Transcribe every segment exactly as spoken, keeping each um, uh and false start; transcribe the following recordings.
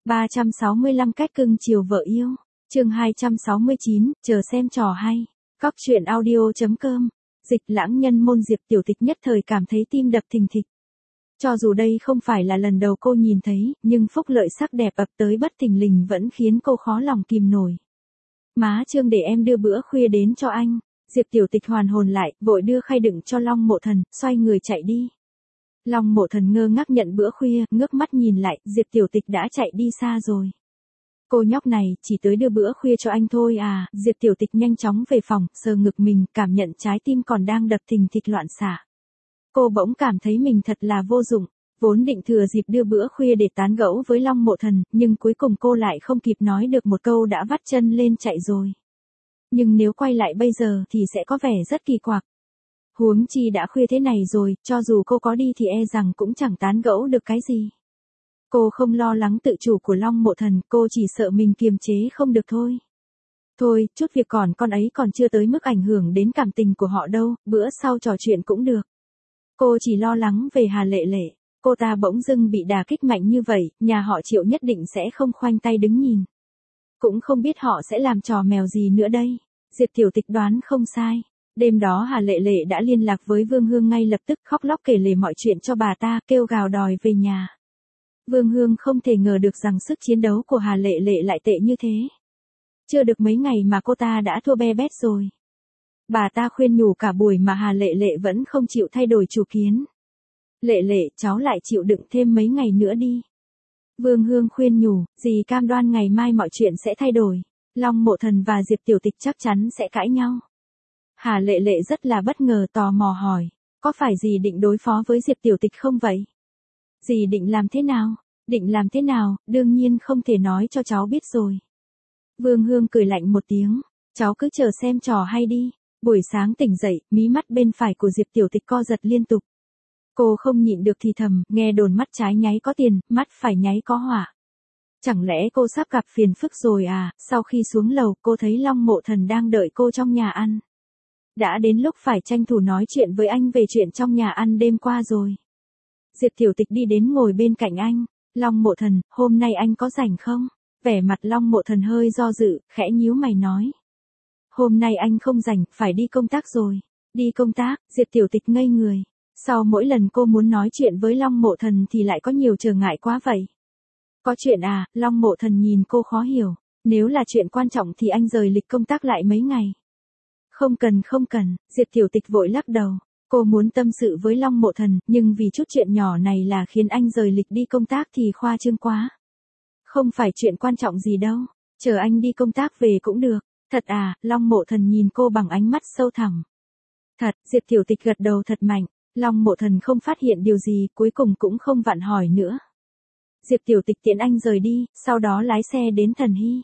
ba trăm sáu mươi lăm cách cưng chiều vợ yêu. Chương hai trăm sáu mươi chín, chờ xem trò hay. Cóc truyện audio chấm com. Dịch lãng nhân môn Diệp Tiểu Tịch nhất thời cảm thấy tim đập thình thịch. Cho dù đây không phải là lần đầu cô nhìn thấy, nhưng phúc lợi sắc đẹp ập tới bất thình lình vẫn khiến cô khó lòng kìm nổi. Má Trương, để em đưa bữa khuya đến cho anh. Diệp Tiểu Tịch hoàn hồn lại, vội đưa khay đựng cho Long Mộ Thần, xoay người chạy đi. Long Mộ Thần ngơ ngác nhận bữa khuya, ngước mắt nhìn lại, Diệp Tiểu Tịch đã chạy đi xa rồi. Cô nhóc này, chỉ tới đưa bữa khuya cho anh thôi à. Diệp Tiểu Tịch nhanh chóng về phòng, sờ ngực mình, cảm nhận trái tim còn đang đập thình thịch loạn xạ. Cô bỗng cảm thấy mình thật là vô dụng, vốn định thừa dịp đưa bữa khuya để tán gẫu với Long Mộ Thần, nhưng cuối cùng cô lại không kịp nói được một câu đã vắt chân lên chạy rồi. Nhưng nếu quay lại bây giờ thì sẽ có vẻ rất kỳ quặc. Huống chi đã khuya thế này rồi, cho dù cô có đi thì e rằng cũng chẳng tán gẫu được cái gì. Cô không lo lắng tự chủ của Long Mộ Thần, cô chỉ sợ mình kiềm chế không được thôi. Thôi, chút việc còn con ấy còn chưa tới mức ảnh hưởng đến cảm tình của họ đâu, bữa sau trò chuyện cũng được. Cô chỉ lo lắng về Hà Lệ Lệ, cô ta bỗng dưng bị đả kích mạnh như vậy, nhà họ Triệu nhất định sẽ không khoanh tay đứng nhìn. Cũng không biết họ sẽ làm trò mèo gì nữa đây. Diệp Tiểu Tịch đoán không sai. Đêm đó Hà Lệ Lệ đã liên lạc với Vương Hương ngay lập tức, khóc lóc kể lể mọi chuyện cho bà ta, kêu gào đòi về nhà. Vương Hương không thể ngờ được rằng sức chiến đấu của Hà Lệ Lệ lại tệ như thế. Chưa được mấy ngày mà cô ta đã thua be bét rồi. Bà ta khuyên nhủ cả buổi mà Hà Lệ Lệ vẫn không chịu thay đổi chủ kiến. Lệ Lệ, cháu lại chịu đựng thêm mấy ngày nữa đi. Vương Hương khuyên nhủ, dì cam đoan ngày mai mọi chuyện sẽ thay đổi. Long Mộ Thần và Diệp Tiểu Tịch chắc chắn sẽ cãi nhau. Hà Lệ Lệ rất là bất ngờ, tò mò hỏi, có phải dì định đối phó với Diệp Tiểu Tịch không vậy? Dì định làm thế nào? Định làm thế nào, đương nhiên không thể nói cho cháu biết rồi. Vương Hương cười lạnh một tiếng, cháu cứ chờ xem trò hay đi. Buổi sáng tỉnh dậy, mí mắt bên phải của Diệp Tiểu Tịch co giật liên tục. Cô không nhịn được thì thầm, nghe đồn mắt trái nháy có tiền, mắt phải nháy có họa. Chẳng lẽ cô sắp gặp phiền phức rồi à? Sau khi xuống lầu, cô thấy Long Mộ Thần đang đợi cô trong nhà ăn. Đã đến lúc phải tranh thủ nói chuyện với anh về chuyện trong nhà ăn đêm qua rồi. Diệp Tiểu Tịch đi đến ngồi bên cạnh anh. Long Mộ Thần, hôm nay anh có rảnh không? Vẻ mặt Long Mộ Thần hơi do dự, khẽ nhíu mày nói. Hôm nay anh không rảnh, phải đi công tác rồi. Đi công tác, Diệp Tiểu Tịch ngây người. Sau mỗi lần cô muốn nói chuyện với Long Mộ Thần thì lại có nhiều trở ngại quá vậy. Có chuyện à? Long Mộ Thần nhìn cô khó hiểu. Nếu là chuyện quan trọng thì anh rời lịch công tác lại mấy ngày. Không cần không cần, Diệp Tiểu Tịch vội lắc đầu. Cô muốn tâm sự với Long Mộ Thần, nhưng vì chút chuyện nhỏ này là khiến anh rời lịch đi công tác thì khoa trương quá. Không phải chuyện quan trọng gì đâu, chờ anh đi công tác về cũng được. Thật à? Long Mộ Thần nhìn cô bằng ánh mắt sâu thẳm. Thật, Diệp Tiểu Tịch gật đầu thật mạnh. Long Mộ Thần không phát hiện điều gì, cuối cùng cũng không vặn hỏi nữa. Diệp Tiểu Tịch tiễn anh rời đi, sau đó lái xe đến Thần Hy.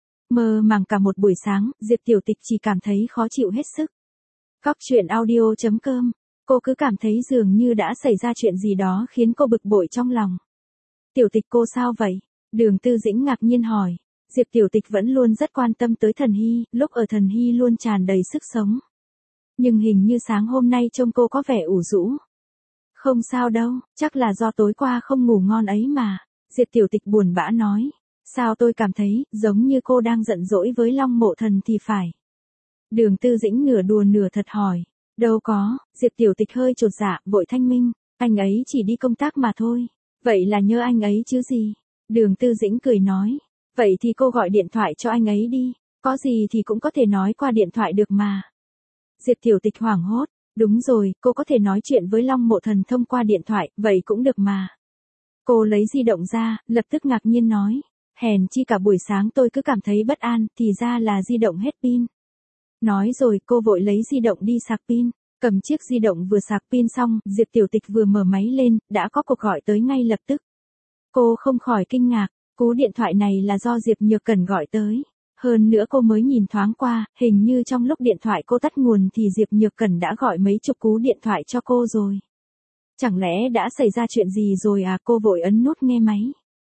Mơ màng cả một buổi sáng, Diệp Tiểu Tịch chỉ cảm thấy khó chịu hết sức. Cóc truyện audio chấm com. Cô cứ cảm thấy dường như đã xảy ra chuyện gì đó khiến cô bực bội trong lòng. Tiểu Tịch cô sao vậy? Đường Tư Dĩnh ngạc nhiên hỏi. Diệp Tiểu Tịch vẫn luôn rất quan tâm tới Thần Hy, lúc ở Thần Hy luôn tràn đầy sức sống. Nhưng hình như sáng hôm nay trông cô có vẻ ủ rũ. Không sao đâu, chắc là do tối qua không ngủ ngon ấy mà. Diệp Tiểu Tịch buồn bã nói. Sao tôi cảm thấy, giống như cô đang giận dỗi với Long Mộ Thần thì phải. Đường Tư Dĩnh nửa đùa nửa thật hỏi. Đâu có, Diệp Tiểu Tịch hơi chột dạ, vội thanh minh. Anh ấy chỉ đi công tác mà thôi. Vậy là nhớ anh ấy chứ gì? Đường Tư Dĩnh cười nói. Vậy thì cô gọi điện thoại cho anh ấy đi. Có gì thì cũng có thể nói qua điện thoại được mà. Diệp Tiểu Tịch hoảng hốt. Đúng rồi, cô có thể nói chuyện với Long Mộ Thần thông qua điện thoại, vậy cũng được mà. Cô lấy di động ra, lập tức ngạc nhiên nói. Hèn chi cả buổi sáng tôi cứ cảm thấy bất an, thì ra là di động hết pin. Nói rồi cô vội lấy di động đi sạc pin. Cầm chiếc di động vừa sạc pin xong, Diệp Tiểu Tịch vừa mở máy lên, đã có cuộc gọi tới ngay lập tức. Cô không khỏi kinh ngạc, cú điện thoại này là do Diệp Nhược Cẩn gọi tới. Hơn nữa cô mới nhìn thoáng qua, hình như trong lúc điện thoại cô tắt nguồn thì Diệp Nhược Cẩn đã gọi mấy chục cú điện thoại cho cô rồi. Chẳng lẽ đã xảy ra chuyện gì rồi à? Cô vội ấn nút nghe máy.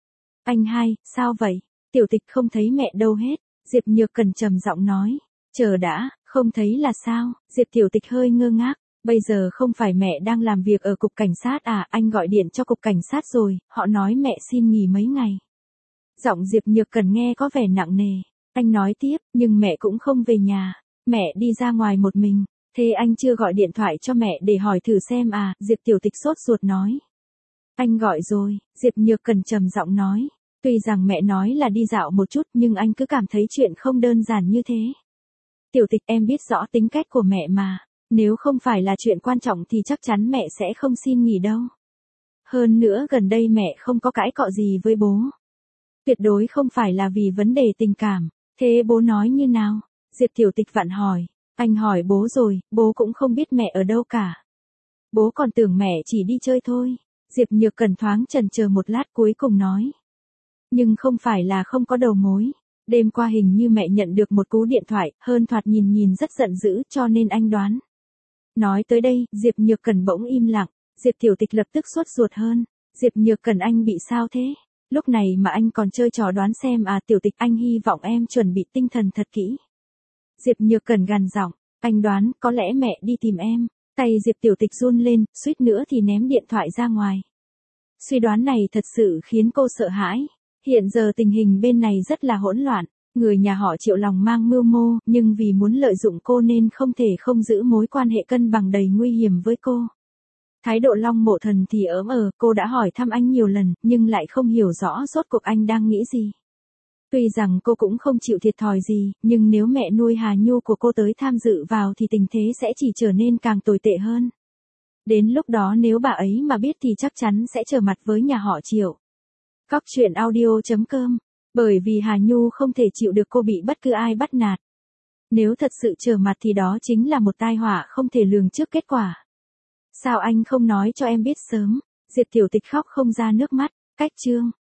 Anh hai, sao vậy? Tiểu Tịch không thấy mẹ đâu hết. Diệp Nhược Cẩn trầm giọng nói. Chờ đã, không thấy là sao? Diệp Tiểu Tịch hơi ngơ ngác. Bây giờ không phải mẹ đang làm việc ở cục cảnh sát à? Anh gọi điện cho cục cảnh sát rồi, họ nói mẹ xin nghỉ mấy ngày. Giọng Diệp Nhược Cần nghe có vẻ nặng nề. Anh nói tiếp, nhưng mẹ cũng không về nhà. Mẹ đi ra ngoài một mình. Thế anh chưa gọi điện thoại cho mẹ để hỏi thử xem à, Diệp Tiểu Tịch sốt ruột nói. Anh gọi rồi, Diệp Nhược Cần trầm giọng nói. Tuy rằng mẹ nói là đi dạo một chút nhưng anh cứ cảm thấy chuyện không đơn giản như thế. Tiểu Tịch, em biết rõ tính cách của mẹ mà. Nếu không phải là chuyện quan trọng thì chắc chắn mẹ sẽ không xin nghỉ đâu. Hơn nữa gần đây mẹ không có cãi cọ gì với bố. Tuyệt đối không phải là vì vấn đề tình cảm. Thế bố nói như nào? Diệp Tiểu Tịch vặn hỏi. Anh hỏi bố rồi, bố cũng không biết mẹ ở đâu cả. Bố còn tưởng mẹ chỉ đi chơi thôi. Diệp Nhược Cần thoáng chần chờ một lát cuối cùng nói. Nhưng không phải là không có đầu mối. Đêm qua hình như mẹ nhận được một cú điện thoại, hơn thoạt nhìn nhìn rất giận dữ cho nên anh đoán. Nói tới đây, Diệp Nhược Cần bỗng im lặng. Diệp Tiểu Tịch lập tức sốt ruột hơn. Diệp Nhược Cần, anh bị sao thế? Lúc này mà anh còn chơi trò đoán xem à? Tiểu Tịch, anh hy vọng em chuẩn bị tinh thần thật kỹ. Diệp Nhược Cần gằn giọng. Anh đoán, có lẽ mẹ đi tìm em. Tay Diệp Tiểu Tịch run lên, suýt nữa thì ném điện thoại ra ngoài. Suy đoán này thật sự khiến cô sợ hãi. Hiện giờ tình hình bên này rất là hỗn loạn. Người nhà họ Triệu lòng mang mưu mô, nhưng vì muốn lợi dụng cô nên không thể không giữ mối quan hệ cân bằng đầy nguy hiểm với cô. Thái độ Long Mộ Thần thì ớm ờ, cô đã hỏi thăm anh nhiều lần, nhưng lại không hiểu rõ rốt cuộc anh đang nghĩ gì. Tuy rằng cô cũng không chịu thiệt thòi gì, nhưng nếu mẹ nuôi Hà Nhu của cô tới tham dự vào thì tình thế sẽ chỉ trở nên càng tồi tệ hơn. Đến lúc đó nếu bà ấy mà biết thì chắc chắn sẽ trở mặt với nhà họ Triệu. Cóc truyện audio chấm com. Bởi vì Hà Nhu không thể chịu được cô bị bất cứ ai bắt nạt. Nếu thật sự trở mặt thì đó chính là một tai họa không thể lường trước kết quả. Sao anh không nói cho em biết sớm? Diệp Tiểu Tịch khóc không ra nước mắt. Cách chương